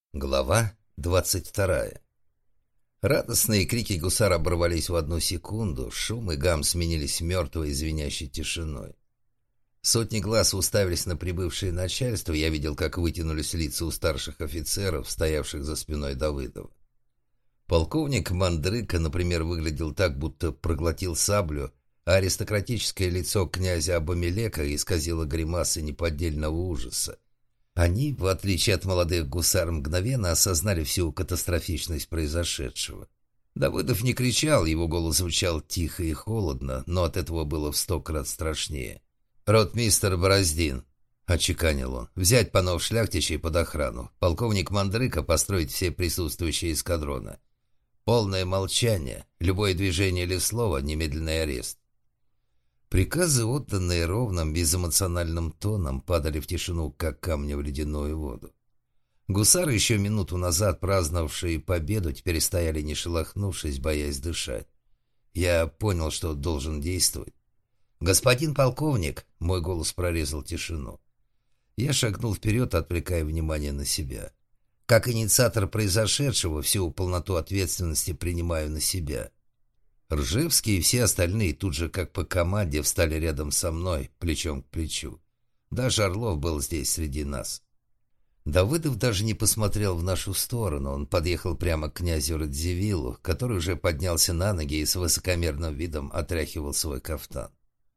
Глава 22. Радостные крики гусар оборвались в одну секунду, шум и гам сменились мертвой, звенящей тишиной. Сотни глаз уставились на прибывшее начальство, я видел, как вытянулись лица у старших офицеров, стоявших за спиной Давыдова. Полковник Мандрыка, например, выглядел так, будто проглотил саблю, а аристократическое лицо князя Абамелека исказило гримасы неподдельного ужаса. Они, в отличие от молодых гусар, мгновенно осознали всю катастрофичность произошедшего. Давыдов не кричал, его голос звучал тихо и холодно, но от этого было в 100 крат страшнее. «Ротмистр Бороздин», — отчеканил он, — «взять панов шляхтичей под охрану. Полковник Мандрыка построить все присутствующие эскадроны. Полное молчание, любое движение или слово — немедленный арест». Приказы, отданные ровным, безэмоциональным тоном, падали в тишину, как камни в ледяную воду. Гусары, еще минуту назад праздновавшие победу, теперь стояли не шелохнувшись, боясь дышать. Я понял, что должен действовать. «Господин полковник!» — мой голос прорезал тишину. Я шагнул вперед, отвлекая внимание на себя. Как инициатор произошедшего, всю полноту ответственности принимаю на себя. Ржевский и все остальные тут же, как по команде, встали рядом со мной, плечом к плечу. Даже Орлов был здесь среди нас. Давыдов даже не посмотрел в нашу сторону. Он подъехал прямо к князю Радзивиллу, который уже поднялся на ноги и с высокомерным видом отряхивал свой кафтан.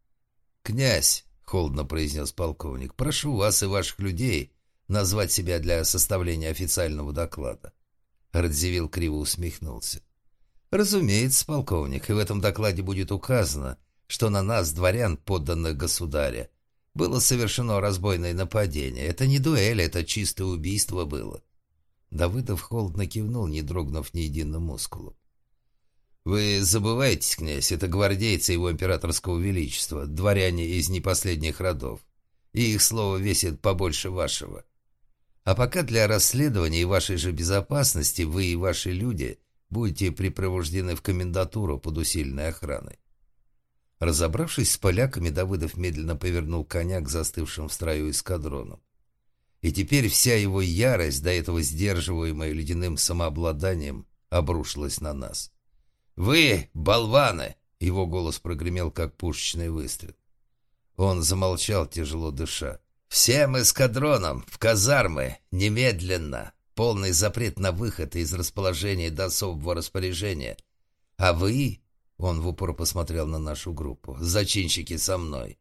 «Князь», — холодно произнес полковник, — «прошу вас и ваших людей назвать себя для составления официального доклада». Радзивилл криво усмехнулся. «Разумеется, полковник, и в этом докладе будет указано, что на нас, дворян, подданных государя, было совершено разбойное нападение. Это не дуэль, это чистое убийство было». Давыдов холодно кивнул, не дрогнув ни единым мускулом. «Вы забываетесь, князь, это гвардейцы его императорского величества, дворяне из непоследних родов, и их слово весит побольше вашего. А пока для расследования и вашей же безопасности вы и ваши люди будете припровождены в комендатуру под усиленной охраной». Разобравшись с поляками, Давыдов медленно повернул коня к застывшим в строю эскадронам. И теперь вся его ярость, до этого сдерживаемая ледяным самообладанием, обрушилась на нас. «Вы, болваны!» — его голос прогремел, как пушечный выстрел. Он замолчал, тяжело дыша. «Всем эскадронам в казармы! Немедленно! Полный запрет на выход из расположения до особого распоряжения. А вы...» — он в упор посмотрел на нашу группу. «Зачинщики со мной».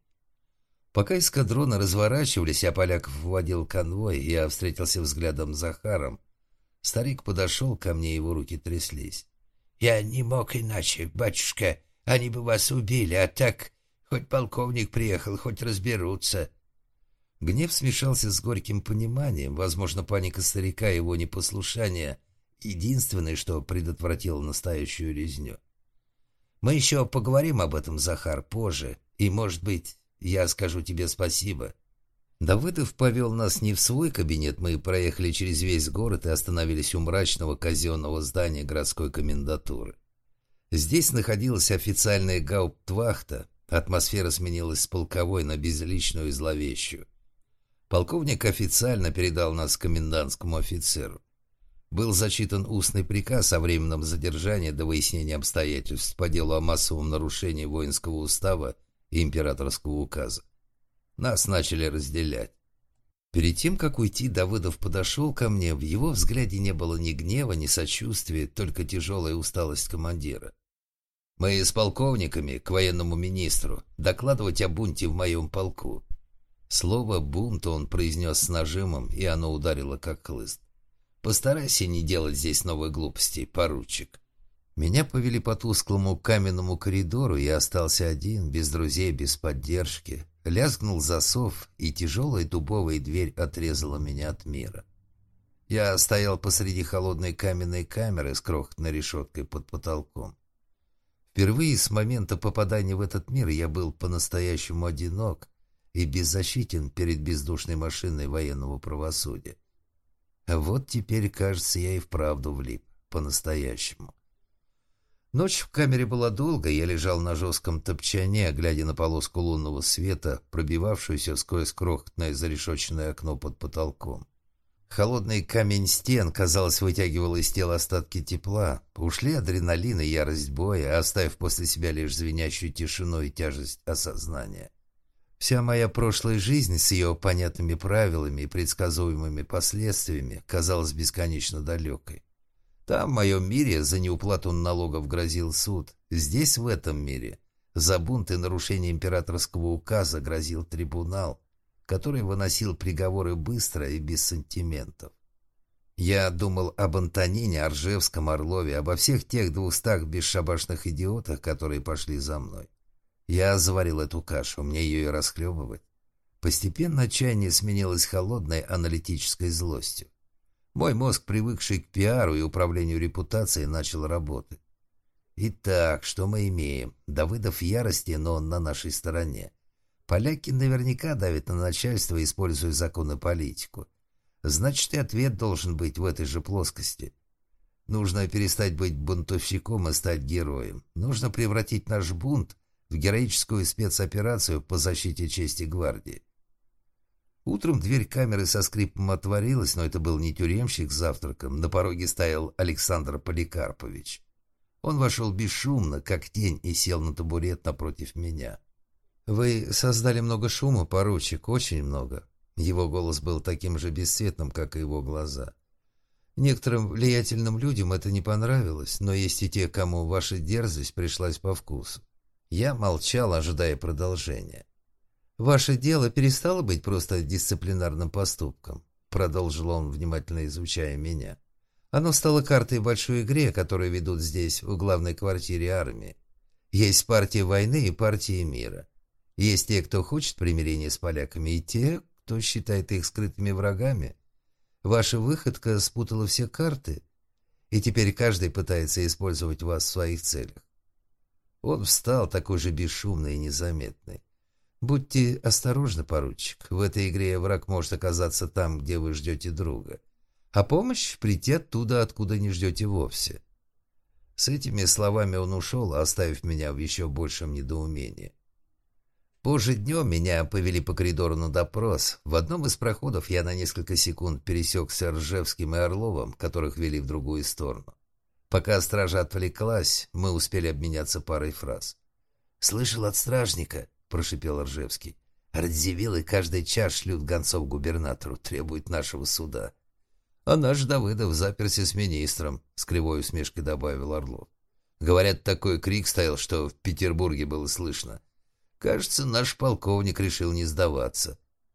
Пока эскадроны разворачивались, а поляков вводил конвой, я встретился взглядом с Захаром. Старик подошел ко мне, его руки тряслись. «Я не мог иначе, батюшка. Они бы вас убили, а так хоть полковник приехал, хоть разберутся». Гнев смешался с горьким пониманием. Возможно, паника старика и его непослушание — единственное, что предотвратило настоящую резню. «Мы еще поговорим об этом, Захар, позже, и, может быть, я скажу тебе спасибо». Давыдов повел нас не в свой кабинет, мы проехали через весь город и остановились у мрачного казенного здания городской комендатуры. Здесь находилась официальная гауптвахта, атмосфера сменилась с полковой на безличную и зловещую. Полковник официально передал нас комендантскому офицеру. Был зачитан устный приказ о временном задержании до выяснения обстоятельств по делу о массовом нарушении воинского устава и императорского указа. Нас начали разделять. Перед тем, как уйти, Давыдов подошел ко мне. В его взгляде не было ни гнева, ни сочувствия, только тяжелая усталость командира. «Мы с полковниками к военному министру докладывать о бунте в моем полку». Слово «бунт» он произнес с нажимом, и оно ударило как хлыст. «Постарайся не делать здесь новых глупостей, поручик». Меня повели по тусклому каменному коридору, я остался один, без друзей, без поддержки. Лязгнул засов, и тяжелая дубовая дверь отрезала меня от мира. Я стоял посреди холодной каменной камеры с крохотной решеткой под потолком. Впервые с момента попадания в этот мир я был по-настоящему одинок и беззащитен перед бездушной машиной военного правосудия. А вот теперь, кажется, я и вправду влип, по-настоящему. Ночь в камере была долгой, я лежал на жестком топчане, глядя на полоску лунного света, пробивавшуюся сквозь крохотное зарешоченное окно под потолком. Холодный камень стен, казалось, вытягивал из тела остатки тепла. Ушли адреналин и ярость боя, оставив после себя лишь звенящую тишину и тяжесть осознания. Вся моя прошлая жизнь с ее понятными правилами и предсказуемыми последствиями казалась бесконечно далекой. Там, в моем мире, за неуплату налогов грозил суд. Здесь, в этом мире, за бунт и нарушение императорского указа грозил трибунал, который выносил приговоры быстро и без сантиментов. Я думал об Антонине, Оржевском, Орлове, обо всех тех 200 бесшабашных идиотах, которые пошли за мной. Я заварил эту кашу, мне ее и расхлебывать. Постепенно отчаяние сменилось холодной аналитической злостью. Мой мозг, привыкший к пиару и управлению репутацией, начал работать. Итак, что мы имеем? Давыдов в ярости, но он на нашей стороне. Поляки наверняка давят на начальство, используя закон и политику. Значит, и ответ должен быть в этой же плоскости. Нужно перестать быть бунтовщиком и стать героем. Нужно превратить наш бунт в героическую спецоперацию по защите чести гвардии. Утром дверь камеры со скрипом отворилась, но это был не тюремщик с завтраком. На пороге стоял Александр Поликарпович. Он вошел бесшумно, как тень, и сел на табурет напротив меня. «Вы создали много шума, поручик, очень много». Его голос был таким же бесцветным, как и его глаза. «Некоторым влиятельным людям это не понравилось, но есть и те, кому ваша дерзость пришлась по вкусу». Я молчал, ожидая продолжения. «Ваше дело перестало быть просто дисциплинарным поступком», — продолжил он, внимательно изучая меня. «Оно стало картой в большой игре, которую ведут здесь, в главной квартире армии. Есть партия войны и партия мира. Есть те, кто хочет примирения с поляками, и те, кто считает их скрытыми врагами. Ваша выходка спутала все карты, и теперь каждый пытается использовать вас в своих целях». Он встал, такой же бесшумный и незаметный. «Будьте осторожны, поручик. В этой игре враг может оказаться там, где вы ждете друга. А помощь прийти оттуда, откуда не ждете вовсе». С этими словами он ушел, оставив меня в еще большем недоумении. Позже днем меня повели по коридору на допрос. В одном из проходов я на несколько секунд пересекся Ржевским и Орловым, которых вели в другую сторону. Пока стража отвлеклась, мы успели обменяться парой фраз. «Слышал от стражника», — прошипел Ржевский. «Радзивиллы каждый час шлют гонцов губернатору, требуют нашего суда». «А наш Давыдов заперся с министром», — с кривой усмешкой добавил Орлов. «Говорят, такой крик стоял, что в Петербурге было слышно. Кажется, наш полковник решил не сдаваться».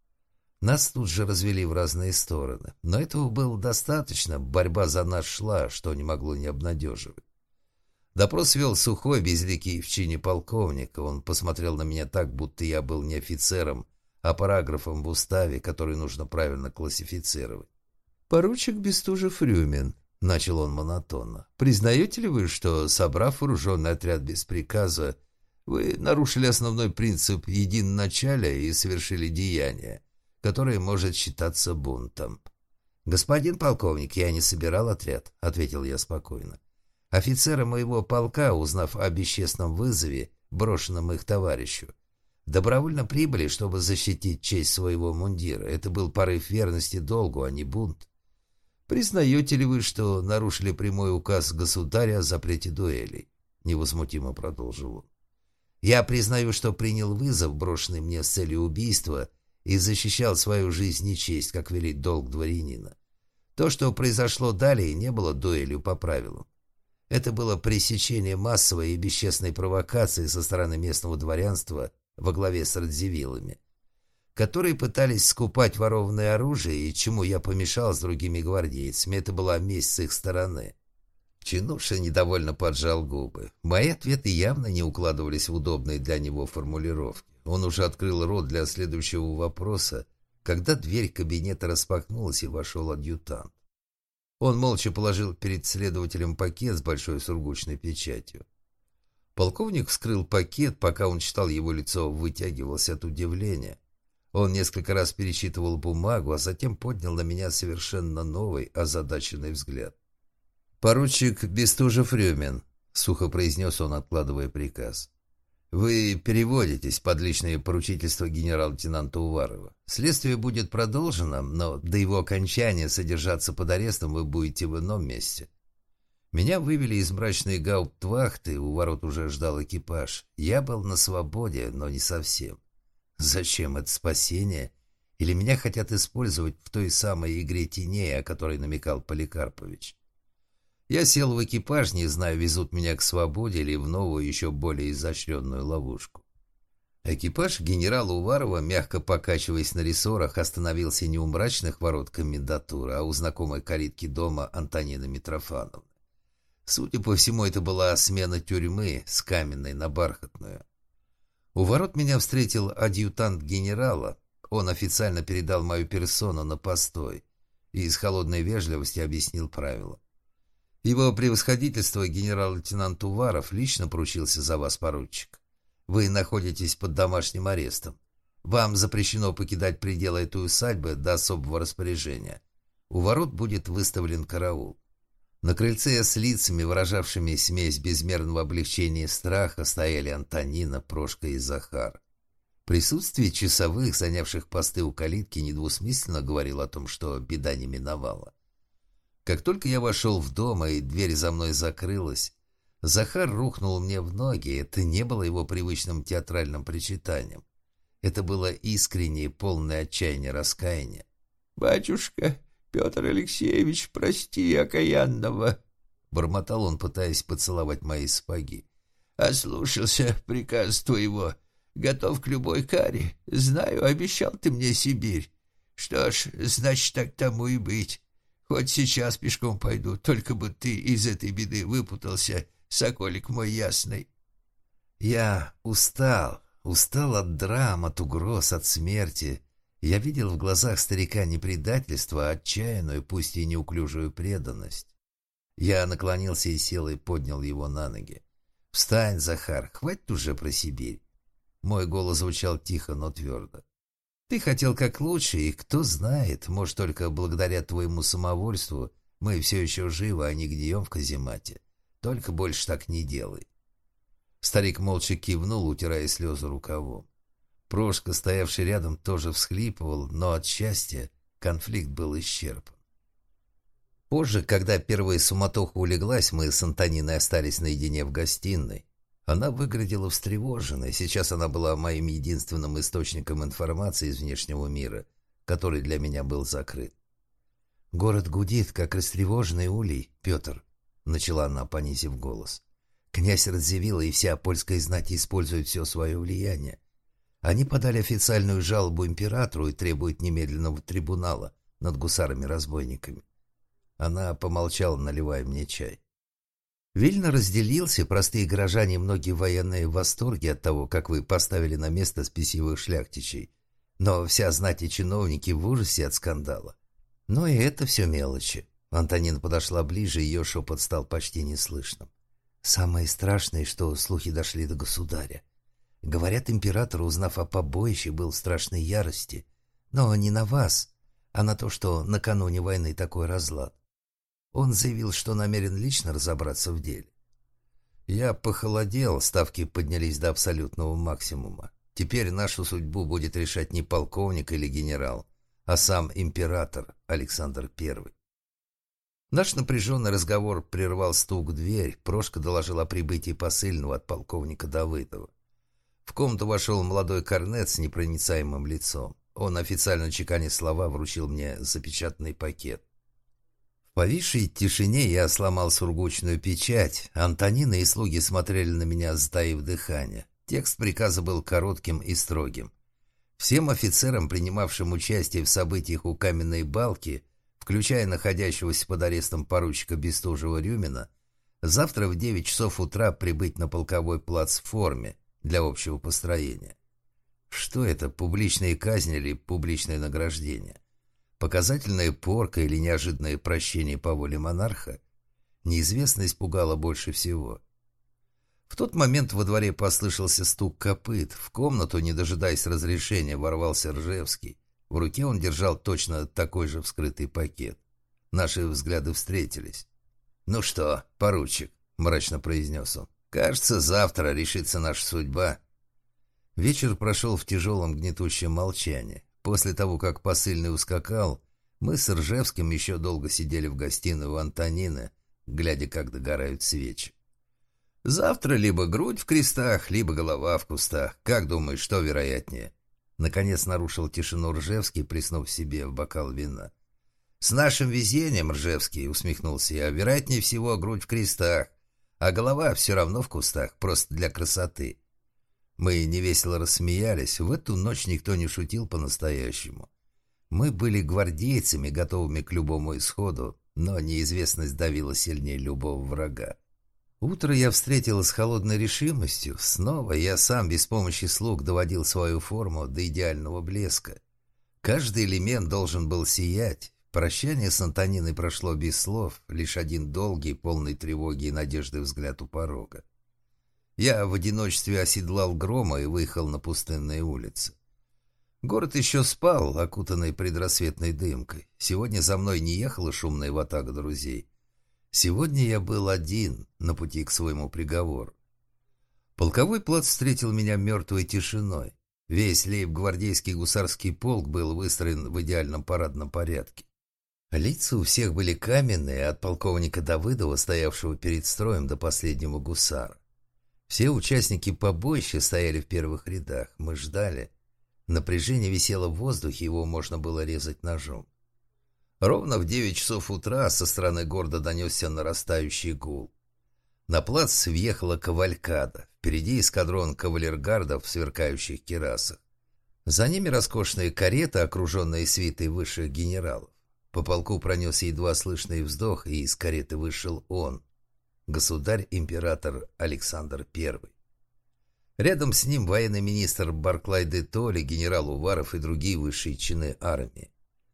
Нас тут же развели в разные стороны. Но этого было достаточно, борьба за нас шла, что не могло не обнадеживать. Допрос вел сухой, безликий в чине полковника. Он посмотрел на меня так, будто я был не офицером, а параграфом в уставе, который нужно правильно классифицировать. «Поручик Бестужев-Рюмин», — начал он монотонно, — «признаете ли вы, что, собрав вооруженный отряд без приказа, вы нарушили основной принцип единоначалия и совершили деяние, которое может считаться бунтом?» «Господин полковник, я не собирал отряд», — ответил я спокойно. «Офицеры моего полка, узнав о бесчестном вызове, брошенном их товарищу, добровольно прибыли, чтобы защитить честь своего мундира. Это был порыв верности долгу, а не бунт. Признаете ли вы, что нарушили прямой указ государя о запрете дуэлей?» — невозмутимо продолжил он. «Я признаю, что принял вызов, брошенный мне с целью убийства, и защищал свою жизнь и честь, как велит долг дворянина. То, что произошло далее, не было дуэлью по правилам. Это было пресечение массовой и бесчестной провокации со стороны местного дворянства во главе с радзивиллами, которые пытались скупать ворованное оружие, и чему я помешал с другими гвардейцами. Это была месть с их стороны». Чинуша недовольно поджал губы. Мои ответы явно не укладывались в удобные для него формулировки. Он уже открыл рот для следующего вопроса, когда дверь кабинета распахнулась и вошел адъютант. Он молча положил перед следователем пакет с большой сургучной печатью. Полковник вскрыл пакет, пока он читал, его лицо вытягивалось от удивления. Он несколько раз пересчитывал бумагу, а затем поднял на меня совершенно новый, озадаченный взгляд. «Поручик Бестужев-Рюмин», — сухо произнес он, откладывая приказ. Вы переводитесь под личное поручительство генерал-лейтенанта Уварова. Следствие будет продолжено, но до его окончания содержаться под арестом вы будете в ином месте. Меня вывели из мрачной гауптвахты, у ворот уже ждал экипаж. Я был на свободе, но не совсем. Зачем это спасение? Или меня хотят использовать в той самой игре теней, о которой намекал Поликарпович? Я сел в экипаж, не знаю, везут меня к свободе или в новую, еще более изощренную ловушку. Экипаж генерала Уварова, мягко покачиваясь на рессорах, остановился не у мрачных ворот комендатуры, а у знакомой калитки дома Антонины Митрофановны. Судя по всему, это была смена тюрьмы с каменной на бархатную. У ворот меня встретил адъютант генерала. Он официально передал мою персону на постой и из холодной вежливости объяснил правила. Его превосходительство генерал-лейтенант Уваров лично поручился за вас, поручик. Вы находитесь под домашним арестом. Вам запрещено покидать пределы этой усадьбы до особого распоряжения. У ворот будет выставлен караул. На крыльце с лицами, выражавшими смесь безмерного облегчения и страха, стояли Антонина, Прошка и Захар. Присутствие часовых, занявших посты у калитки, недвусмысленно говорило о том, что беда не миновала. Как только я вошел в дом, и дверь за мной закрылась, Захар рухнул мне в ноги. Это не было его привычным театральным причитанием. Это было искреннее, полное отчаяния раскаяние. «Батюшка, Петр Алексеевич, прости окаянного!» Бормотал он, пытаясь поцеловать мои сапоги. «Ослушался приказ твоего. Готов к любой каре. Знаю, обещал ты мне Сибирь. Что ж, значит, так тому и быть. Хоть сейчас пешком пойду, только бы ты из этой беды выпутался, соколик мой ясный». Я устал от драм, от угроз, от смерти. Я видел в глазах старика не предательство, а отчаянную, пусть и неуклюжую преданность. Я наклонился и сел и поднял его на ноги. «Встань, Захар, хватит уже про Сибирь». Мой голос звучал тихо, но твердо. «Ты хотел как лучше, и кто знает, может, только благодаря твоему самовольству мы все еще живы, а не гнием в каземате. Только больше так не делай». Старик молча кивнул, утирая слезы рукавом. Прошка, стоявший рядом, тоже всхлипывал, но от счастья конфликт был исчерпан. Позже, когда первая суматоха улеглась, мы с Антониной остались наедине в гостиной. Она выглядела встревоженной. Сейчас она была моим единственным источником информации из внешнего мира, который для меня был закрыт. «Город гудит, как растревоженный улей, Петр», — начала она, понизив голос. «Князь Радзивилл и вся польская знать используют все свое влияние. Они подали официальную жалобу императору и требуют немедленного трибунала над гусарами-разбойниками». Она помолчала, наливая мне чай. «Вильно разделился, простые горожане, многие военные в восторге от того, как вы поставили на место спесивых шляхтичей. Но вся знать и чиновники в ужасе от скандала. Но и это все мелочи». Антонина подошла ближе, ее шепот стал почти неслышным. «Самое страшное, что слухи дошли до государя. Говорят, император, узнав о побоище, был в страшной ярости. Но не на вас, а на то, что накануне войны такой разлад. Он заявил, что намерен лично разобраться в деле». Я похолодел, ставки поднялись до абсолютного максимума. Теперь нашу судьбу будет решать не полковник или генерал, а сам император Александр I. Наш напряженный разговор прервал стук в дверь. Прошка доложил о прибытии посыльного от полковника Давыдова. В комнату вошел молодой корнет с непроницаемым лицом. Он, официально чеканя слова, вручил мне запечатанный пакет. В повисшей тишине я сломал сургучную печать. Антонина и слуги смотрели на меня, затаив дыхание. Текст приказа был коротким и строгим. Всем офицерам, принимавшим участие в событиях у Каменной Балки, включая находящегося под арестом поручика Бестужева-Рюмина, завтра в 9 часов утра прибыть на полковой плац в форме для общего построения. Что это, публичная казнь или публичное награждение? Показательная порка или неожиданное прощение по воле монарха? Неизвестность пугала больше всего. В тот момент во дворе послышался стук копыт. В комнату, не дожидаясь разрешения, ворвался Ржевский. В руке он держал точно такой же вскрытый пакет. Наши взгляды встретились. «Ну что, поручик», — мрачно произнес он, — «кажется, завтра решится наша судьба. Вечер прошел в тяжелом гнетущем молчании. После того, как посыльный ускакал, мы с Ржевским еще долго сидели в гостиной у Антонины, глядя, как догорают свечи. «Завтра либо грудь в крестах, либо голова в кустах. Как думаешь, что вероятнее?» Наконец нарушил тишину Ржевский, плеснув себе в бокал вина. «С нашим везением, Ржевский, — усмехнулся я, — вероятнее всего грудь в крестах, а голова все равно в кустах, просто для красоты». Мы невесело рассмеялись. В эту ночь никто не шутил по-настоящему. Мы были гвардейцами, готовыми к любому исходу, но неизвестность давила сильнее любого врага. Утро я встретил с холодной решимостью. Снова я сам без помощи слуг доводил свою форму до идеального блеска. Каждый элемент должен был сиять. Прощание с Антониной прошло без слов, лишь один долгий, полный тревоги и надежды взгляд у порога. Я в одиночестве оседлал Грома и выехал на пустынные улицы. Город еще спал, окутанный предрассветной дымкой. Сегодня за мной не ехала шумная ватага друзей. Сегодня я был один, на пути к своему приговору. Полковой плац встретил меня мертвой тишиной. Весь лейб-гвардейский гусарский полк был выстроен в идеальном парадном порядке. Лица у всех были каменные, от полковника Давыдова, стоявшего перед строем, до последнего гусара. Все участники побоища стояли в первых рядах. Мы ждали. Напряжение висело в воздухе, его можно было резать ножом. Ровно в 9 часов утра со стороны города донесся нарастающий гул. На плац въехала кавалькада. Впереди эскадрон кавалергардов в сверкающих кирасах. За ними роскошные кареты, окруженные свитой высших генералов. По полку пронесся едва слышный вздох, и из кареты вышел он, государь-император Александр I. Рядом с ним военный министр Барклай де Толли, генерал Уваров и другие высшие чины армии.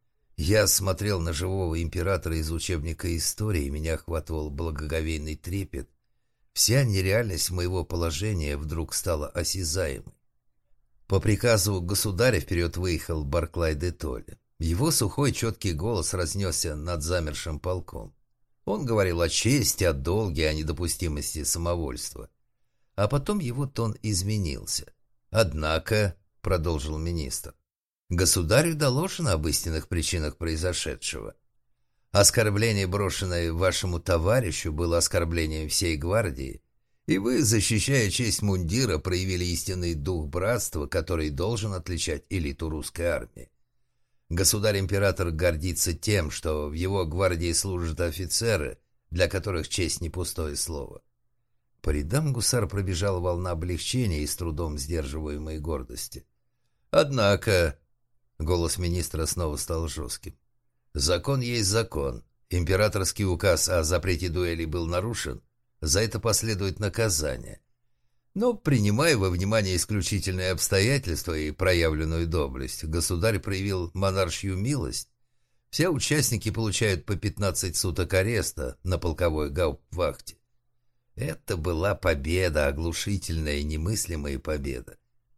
Я смотрел на живого императора из учебника истории, и меня охватывал благоговейный трепет. Вся нереальность моего положения вдруг стала осязаемой. По приказу государя вперед выехал Барклай де Толли. Его сухой четкий голос разнесся над замершим полком. Он говорил о чести, о долге, о недопустимости самовольства. А потом его тон изменился. «Однако», — продолжил министр, — «государю доложено об истинных причинах произошедшего. Оскорбление, брошенное вашему товарищу, было оскорблением всей гвардии, и вы, защищая честь мундира, проявили истинный дух братства, который должен отличать элиту русской армии. Государь-император гордится тем, что в его гвардии служат офицеры, для которых честь не пустое слово». По рядам гусар пробежала волна облегчения и с трудом сдерживаемой гордости. «Однако...» — голос министра снова стал жестким. «Закон есть закон. Императорский указ о запрете дуэлей был нарушен. За это последует наказание. Но, принимая во внимание исключительные обстоятельства и проявленную доблесть, государь проявил монаршью милость. Все участники получают по 15 суток ареста на полковой гауптвахте. Это была победа, оглушительная и немыслимая победа.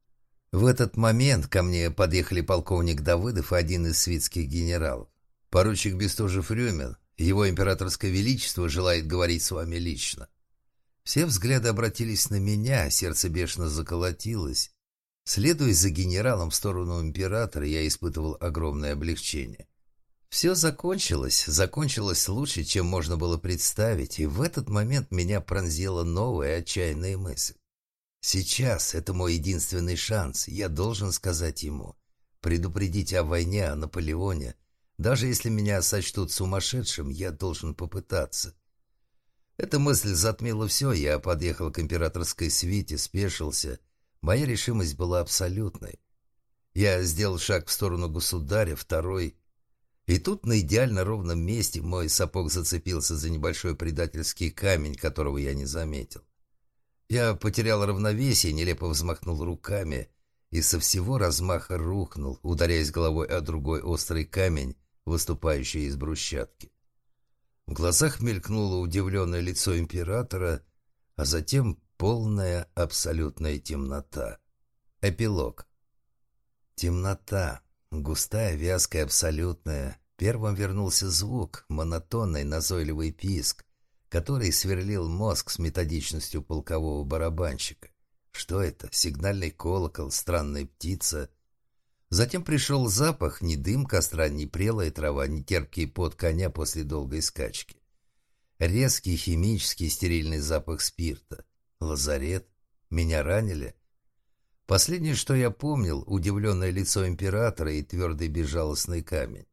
В этот момент ко мне подъехали полковник Давыдов и один из свитских генералов. Поручик Бестужев-Рюмин, его императорское величество, желает говорить с вами лично. Все взгляды обратились на меня, сердце бешено заколотилось. Следуя за генералом в сторону императора, я испытывал огромное облегчение. Все закончилось лучше, чем можно было представить, и в этот момент меня пронзила новая отчаянная мысль. Сейчас это мой единственный шанс, я должен сказать ему, предупредить о войне, о Наполеоне. Даже если меня сочтут сумасшедшим, я должен попытаться. Эта мысль затмила все, я подъехал к императорской свите, спешился. Моя решимость была абсолютной. Я сделал шаг в сторону государя, второй. И тут на идеально ровном месте мой сапог зацепился за небольшой предательский камень, которого я не заметил. Я потерял равновесие, нелепо взмахнул руками и со всего размаха рухнул, ударяясь головой о другой острый камень, выступающий из брусчатки. В глазах мелькнуло удивленное лицо императора, а затем полная абсолютная темнота. Эпилог. Темнота. Густая, вязкая, абсолютная. Первым вернулся звук, монотонный, назойливый писк, который сверлил мозг с методичностью полкового барабанщика. Что это? Сигнальный колокол, странная птица. Затем пришел запах, ни дым костра, ни прелая трава, ни терпкий пот коня после долгой скачки. Резкий химический стерильный запах спирта. Лазарет. Меня ранили. Последнее, что я помнил, удивленное лицо императора и твердый безжалостный камень.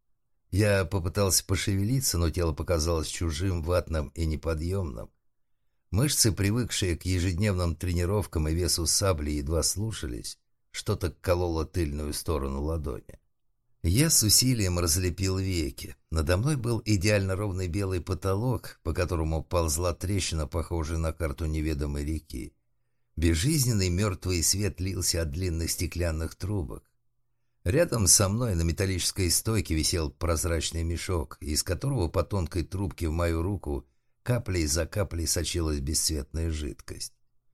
Я попытался пошевелиться, но тело показалось чужим, ватным и неподъемным. Мышцы, привыкшие к ежедневным тренировкам и весу сабли, едва слушались. Что-то кололо тыльную сторону ладони. Я с усилием разлепил веки. Надо мной был идеально ровный белый потолок, по которому ползла трещина, похожая на карту неведомой реки. Безжизненный мертвый свет лился от длинных стеклянных трубок. Рядом со мной на металлической стойке висел прозрачный мешок, из которого по тонкой трубке в мою руку каплей за каплей сочилась бесцветная жидкость.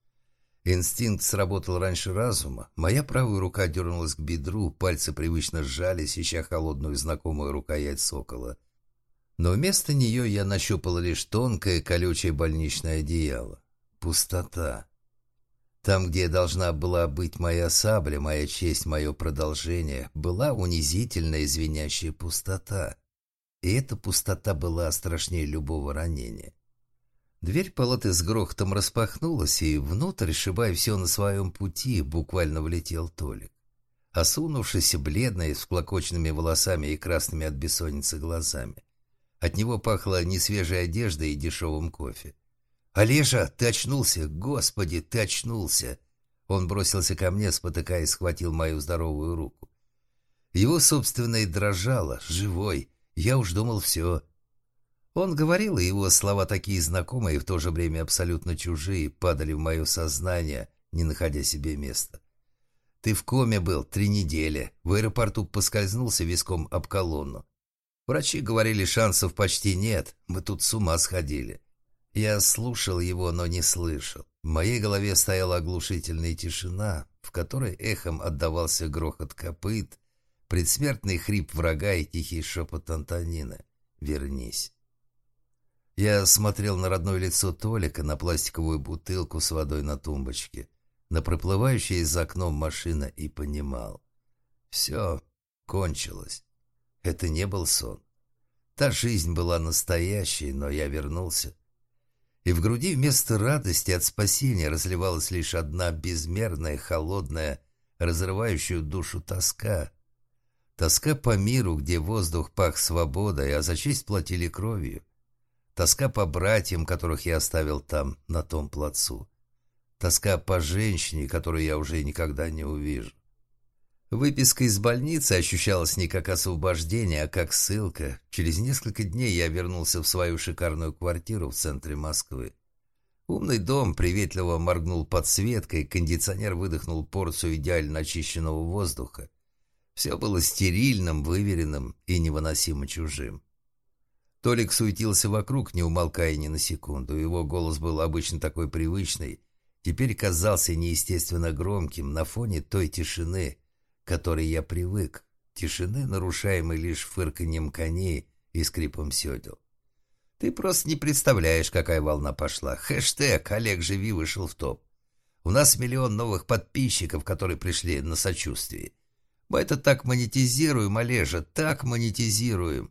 Инстинкт сработал раньше разума. Моя правая рука дернулась к бедру, пальцы привычно сжались, ища холодную знакомую рукоять сокола. Но вместо нее я нащупал лишь тонкое колючее больничное одеяло. Пустота. Там, где должна была быть моя сабля, моя честь, мое продолжение, была унизительная звенящая пустота. И эта пустота была страшнее любого ранения. Дверь палаты с грохотом распахнулась, и внутрь, сшибая все на своем пути, буквально влетел Толик. Осунувшийся, бледный, с всклокоченными волосами и красными от бессонницы глазами. От него пахло несвежей одеждой и дешевым кофе. «Олежа, ты очнулся! Господи, ты очнулся!» Он бросился ко мне, спотыкаясь, схватил мою здоровую руку. Его собственное дрожало, живой. Я уж думал, все. Он говорил, и его слова такие знакомые и в то же время абсолютно чужие падали в мое сознание, не находя себе места. «Ты в коме был 3 недели. В аэропорту поскользнулся виском об колонну. Врачи говорили, шансов почти нет. Мы тут с ума сходили». Я слушал его, но не слышал. В моей голове стояла оглушительная тишина, в которой эхом отдавался грохот копыт, предсмертный хрип врага и тихий шепот Антонины. «Вернись». Я смотрел на родное лицо Толика, на пластиковую бутылку с водой на тумбочке, на проплывающую за окном машина и понимал. Все кончилось. Это не был сон. Та жизнь была настоящей, но я вернулся. И в груди вместо радости от спасения разливалась лишь одна безмерная, холодная, разрывающая душу тоска. Тоска по миру, где воздух пах свободой, а за честь платили кровью. Тоска по братьям, которых я оставил там, на том плацу. Тоска по женщине, которую я уже никогда не увижу. Выписка из больницы ощущалась не как освобождение, а как ссылка. Через несколько дней я вернулся в свою шикарную квартиру в центре Москвы. Умный дом приветливо моргнул подсветкой, кондиционер выдохнул порцию идеально очищенного воздуха. Все было стерильным, выверенным и невыносимо чужим. Толик суетился вокруг, не умолкая ни на секунду. Его голос был обычно такой привычный, теперь казался неестественно громким на фоне той тишины, к которой я привык. Тишины, нарушаемой лишь фырканьем коней и скрипом седел. Ты просто не представляешь, какая волна пошла. Хэштег «Олег, живи» вышел в топ. У нас 1 миллион новых подписчиков, которые пришли на сочувствие. Мы это так монетизируем, Олежа, так монетизируем.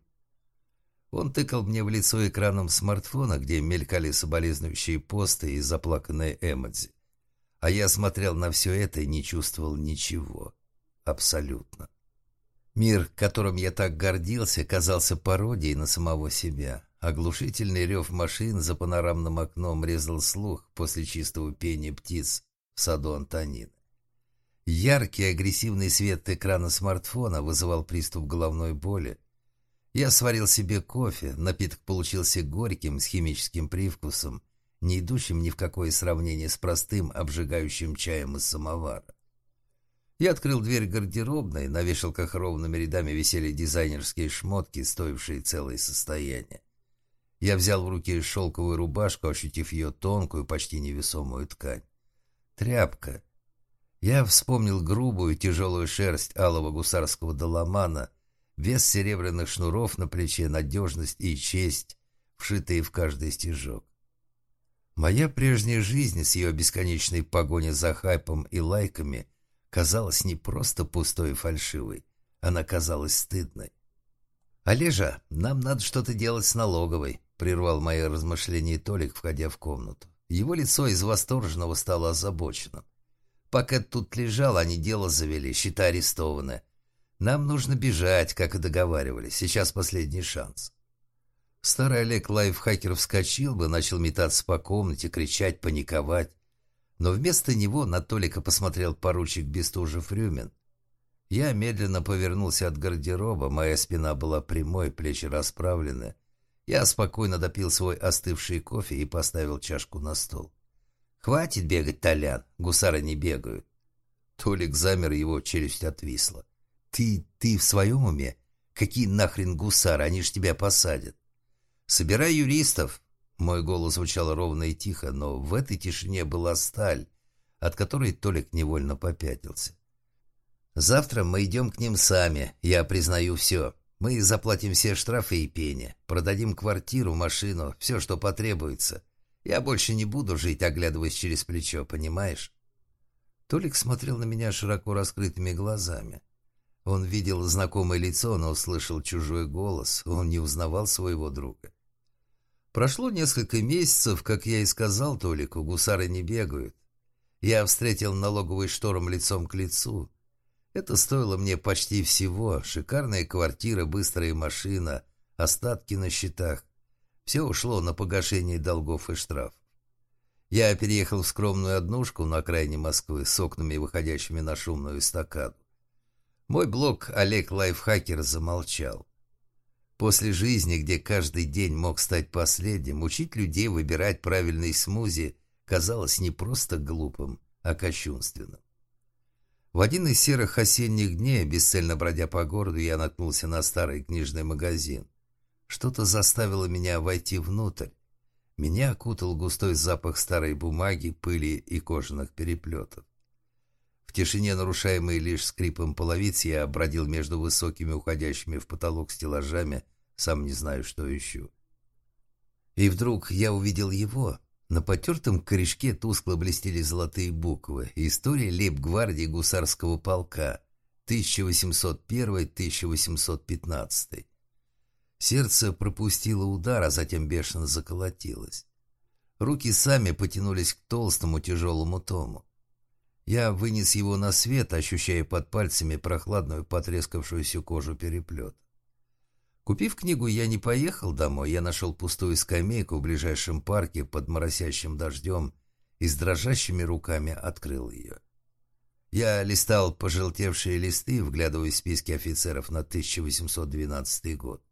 Он тыкал мне в лицо экраном смартфона, где мелькали соболезнующие посты и заплаканные эмодзи. А я смотрел на все это и не чувствовал ничего. Абсолютно. Мир, которым я так гордился, казался пародией на самого себя. Оглушительный рев машин за панорамным окном резал слух после чистого пения птиц в саду Антонины. Яркий агрессивный свет экрана смартфона вызывал приступ головной боли. Я сварил себе кофе, напиток получился горьким, с химическим привкусом, не идущим ни в какое сравнение с простым, обжигающим чаем из самовара. Я открыл дверь гардеробной, на вешалках ровными рядами висели дизайнерские шмотки, стоившие целое состояние. Я взял в руки шелковую рубашку, ощутив ее тонкую, почти невесомую ткань. Тряпка. Я вспомнил грубую, тяжелую шерсть алого гусарского доломана, вес серебряных шнуров на плече, надежность и честь, вшитые в каждый стежок. Моя прежняя жизнь с ее бесконечной погоней за хайпом и лайками казалась не просто пустой и фальшивой, она казалась стыдной. «Олежа, нам надо что-то делать с налоговой», — прервал мои размышления Толик, входя в комнату. Его лицо из восторженного стало озабоченным. «Пока ты тут лежал, они дело завели, счета арестованы. Нам нужно бежать, как и договаривались. Сейчас последний шанс». Старый Олег лайфхакер вскочил бы, начал метаться по комнате, кричать, паниковать. Но вместо него на Толика посмотрел поручик Бестужев-Рюмин. Я медленно повернулся от гардероба, моя спина была прямой, плечи расправлены. Я спокойно допил свой остывший кофе и поставил чашку на стол. «Хватит бегать, Толян, гусары не бегают». Толик замер, его челюсть отвисла. «Ты в своем уме? Какие нахрен гусары, они ж тебя посадят». «Собирай юристов!» Мой голос звучал ровно и тихо, но в этой тишине была сталь, от которой Толик невольно попятился. «Завтра мы идем к ним сами, я признаю все. Мы заплатим все штрафы и пени, продадим квартиру, машину, все, что потребуется. Я больше не буду жить, оглядываясь через плечо, понимаешь?» Толик смотрел на меня широко раскрытыми глазами. Он видел знакомое лицо, но услышал чужой голос, он не узнавал своего друга. Прошло несколько месяцев, как я и сказал Толику, гусары не бегают. Я встретил налоговый шторм лицом к лицу. Это стоило мне почти всего. Шикарная квартира, быстрая машина, остатки на счетах. Все ушло на погашение долгов и штрафов. Я переехал в скромную однушку на окраине Москвы с окнами, выходящими на шумную эстакаду. Мой блог «Олег Лайфхакер» замолчал. После жизни, где каждый день мог стать последним, учить людей выбирать правильный смузи казалось не просто глупым, а кощунственным. В один из серых осенних дней, бесцельно бродя по городу, я наткнулся на старый книжный магазин. Что-то заставило меня войти внутрь. Меня окутал густой запах старой бумаги, пыли и кожаных переплетов. В тишине, нарушаемой лишь скрипом половиц, я бродил между высокими, уходящими в потолок стеллажами, сам не знаю, что ищу. И вдруг я увидел его. На потертом корешке тускло блестели золотые буквы. История лейб-гвардии гусарского полка, 1801-1815. Сердце пропустило удар, а затем бешено заколотилось. Руки сами потянулись к толстому тяжелому тому. Я вынес его на свет, ощущая под пальцами прохладную потрескавшуюся кожу переплета. Купив книгу, я не поехал домой, я нашел пустую скамейку в ближайшем парке под моросящим дождем и с дрожащими руками открыл ее. Я листал пожелтевшие листы, вглядываясь в списки офицеров на 1812 год.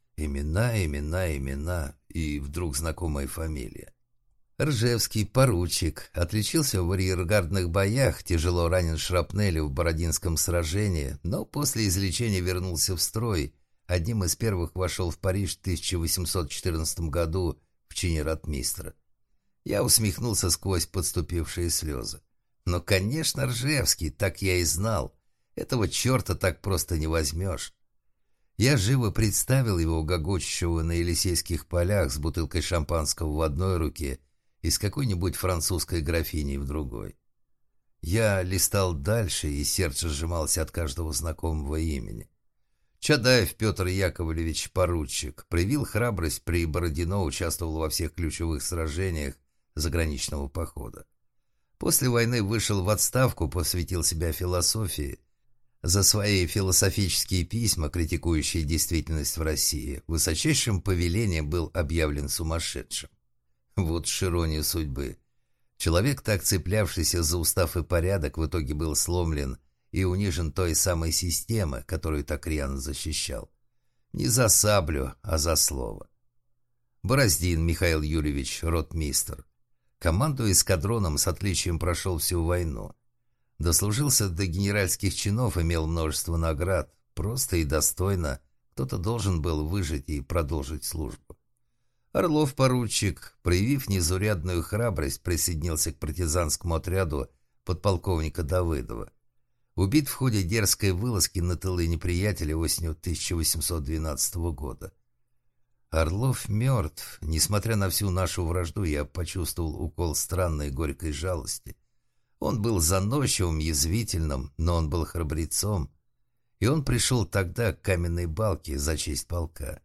Имена, и вдруг знакомая фамилия. Ржевский, поручик, отличился в арьергардных боях, тяжело ранен шрапнелью в Бородинском сражении, но после излечения вернулся в строй. Одним из первых вошел в Париж в 1814 году в чине ротмистра. Я усмехнулся сквозь подступившие слезы. Но, конечно, Ржевский, так я и знал. Этого черта так просто не возьмешь. Я живо представил его гогочущего на Елисейских полях с бутылкой шампанского в одной руке и с какой-нибудь французской графиней в другой. Я листал дальше, и сердце сжималось от каждого знакомого имени. Чадаев Петр Яковлевич, поручик, проявил храбрость при Бородино, участвовал во всех ключевых сражениях заграничного похода. После войны вышел в отставку, посвятил себя философии. За свои философические письма, критикующие действительность в России, высочайшим повелением был объявлен сумасшедшим. Вот ж ирония судьбы. Человек, так цеплявшийся за устав и порядок, в итоге был сломлен и унижен той самой системой, которую так рьяно защищал. Не за саблю, а за слово. Бороздин Михаил Юрьевич, ротмистр. Командуя эскадроном, с отличием прошел всю войну. Дослужился до генеральских чинов, имел множество наград. Просто и достойно. Кто-то должен был выжить и продолжить службу. Орлов, поручик, проявив незаурядную храбрость, присоединился к партизанскому отряду подполковника Давыдова. Убит в ходе дерзкой вылазки на тылы неприятеля осенью 1812 года. Орлов мертв. Несмотря на всю нашу вражду, я почувствовал укол странной горькой жалости. Он был заносчивым, язвительным, но он был храбрецом. И он пришел тогда к каменной балке за честь полка.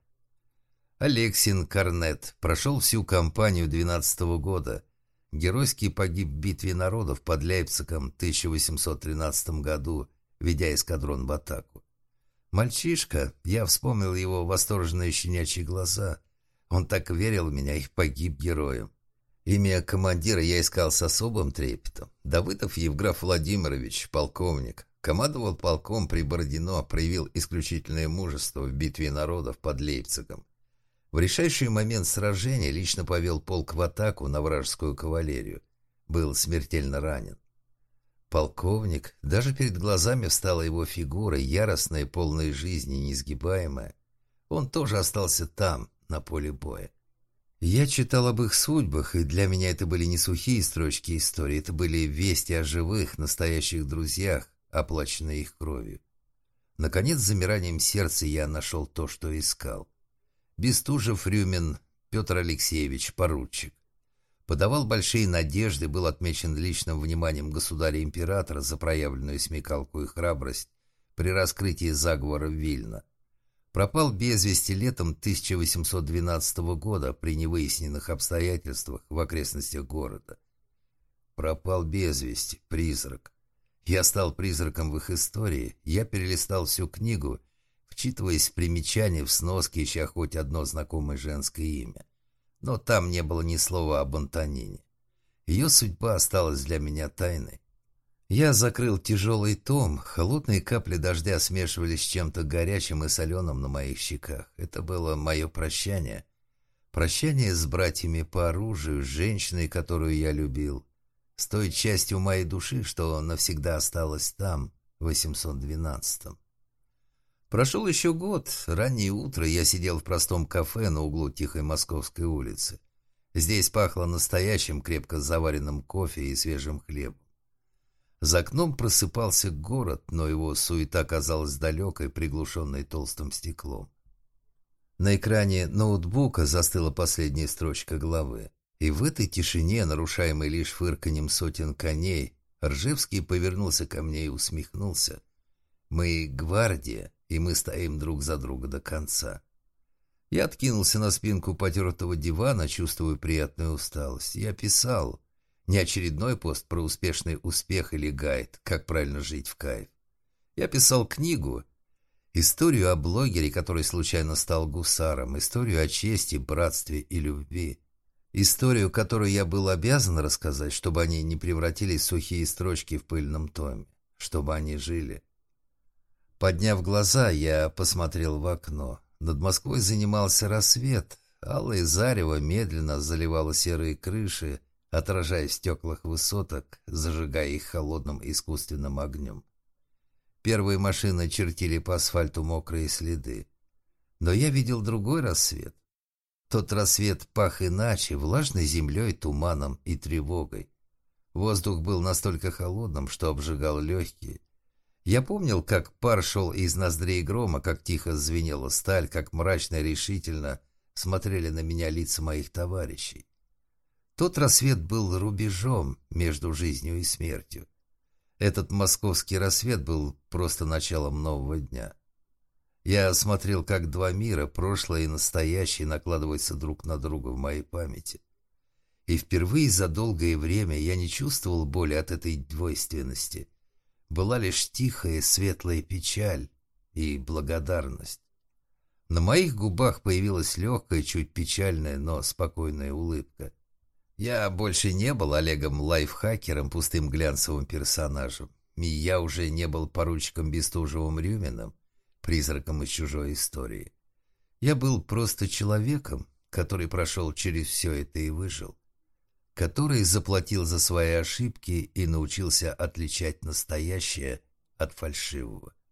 Алексин Корнет прошел всю кампанию 12-го года. Геройски погиб в битве народов под Лейпцигом в 1813 году, ведя эскадрон в атаку. Мальчишка, я вспомнил его восторженные щенячьи глаза. Он так верил в меня и погиб героем. Имя командира я искал с особым трепетом. Давыдов Евграф Владимирович, полковник. Командовал полком при Бородино, проявил исключительное мужество в битве народов под Лейпцигом. В решающий момент сражения лично повел полк в атаку на вражескую кавалерию. Был смертельно ранен. Полковник, даже перед глазами встала его фигура, яростная, полная жизни, несгибаемая. Он тоже остался там, на поле боя. Я читал об их судьбах, и для меня это были не сухие строчки истории, это были вести о живых, настоящих друзьях, оплаченные их кровью. Наконец, с замиранием сердца я нашел то, что искал. Бестужев Рюмин Петр Алексеевич, поручик. Подавал большие надежды, был отмечен личным вниманием государя-императора за проявленную смекалку и храбрость при раскрытии заговора в Вильно. Пропал без вести летом 1812 года при невыясненных обстоятельствах в окрестностях города. Пропал без вести, призрак. Я стал призраком в их истории, я перелистал всю книгу, вчитываясь в примечания, в сноски, ища хоть одно знакомое женское имя. Но там не было ни слова об Антонине. Ее судьба осталась для меня тайной. Я закрыл тяжелый том, холодные капли дождя смешивались с чем-то горячим и соленым на моих щеках. Это было мое прощание. Прощание с братьями по оружию, с женщиной, которую я любил, с той частью моей души, что навсегда осталась там, в 812-м. Прошел еще год. Раннее утро я сидел в простом кафе на углу тихой Московской улицы. Здесь пахло настоящим крепко заваренным кофе и свежим хлебом. За окном просыпался город, но его суета казалась далекой, приглушенной толстым стеклом. На экране ноутбука застыла последняя строчка главы. И в этой тишине, нарушаемой лишь фырканьем сотен коней, Ржевский повернулся ко мне и усмехнулся. «Мы гвардия, и мы стоим друг за друга до конца». Я откинулся на спинку потертого дивана, чувствуя приятную усталость. Я писал. Не очередной пост про успешный успех или гайд, как правильно жить в кайф. Я писал книгу. Историю о блогере, который случайно стал гусаром. Историю о чести, братстве и любви. Историю, которую я был обязан рассказать, чтобы они не превратились в сухие строчки в пыльном томе. Чтобы они жили. Подняв глаза, я посмотрел в окно. Над Москвой занимался рассвет. Алое зарево медленно заливало серые крыши, отражая в стеклах высоток, зажигая их холодным искусственным огнем. Первые машины чертили по асфальту мокрые следы. Но я видел другой рассвет. Тот рассвет пах иначе, влажной землей, туманом и тревогой. Воздух был настолько холодным, что обжигал легкие. Я помнил, как пар шел из ноздрей грома, как тихо звенела сталь, как мрачно и решительно смотрели на меня лица моих товарищей. Тот рассвет был рубежом между жизнью и смертью. Этот московский рассвет был просто началом нового дня. Я смотрел, как два мира, прошлое и настоящее, накладываются друг на друга в моей памяти. И впервые за долгое время я не чувствовал боли от этой двойственности. Была лишь тихая, светлая печаль и благодарность. На моих губах появилась легкая, чуть печальная, но спокойная улыбка. Я больше не был Олегом-лайфхакером, пустым глянцевым персонажем. И я уже не был поручиком Бестужевым-Рюминым, призраком из чужой истории. Я был просто человеком, который прошел через все это и выжил. Который заплатил за свои ошибки и научился отличать настоящее от фальшивого.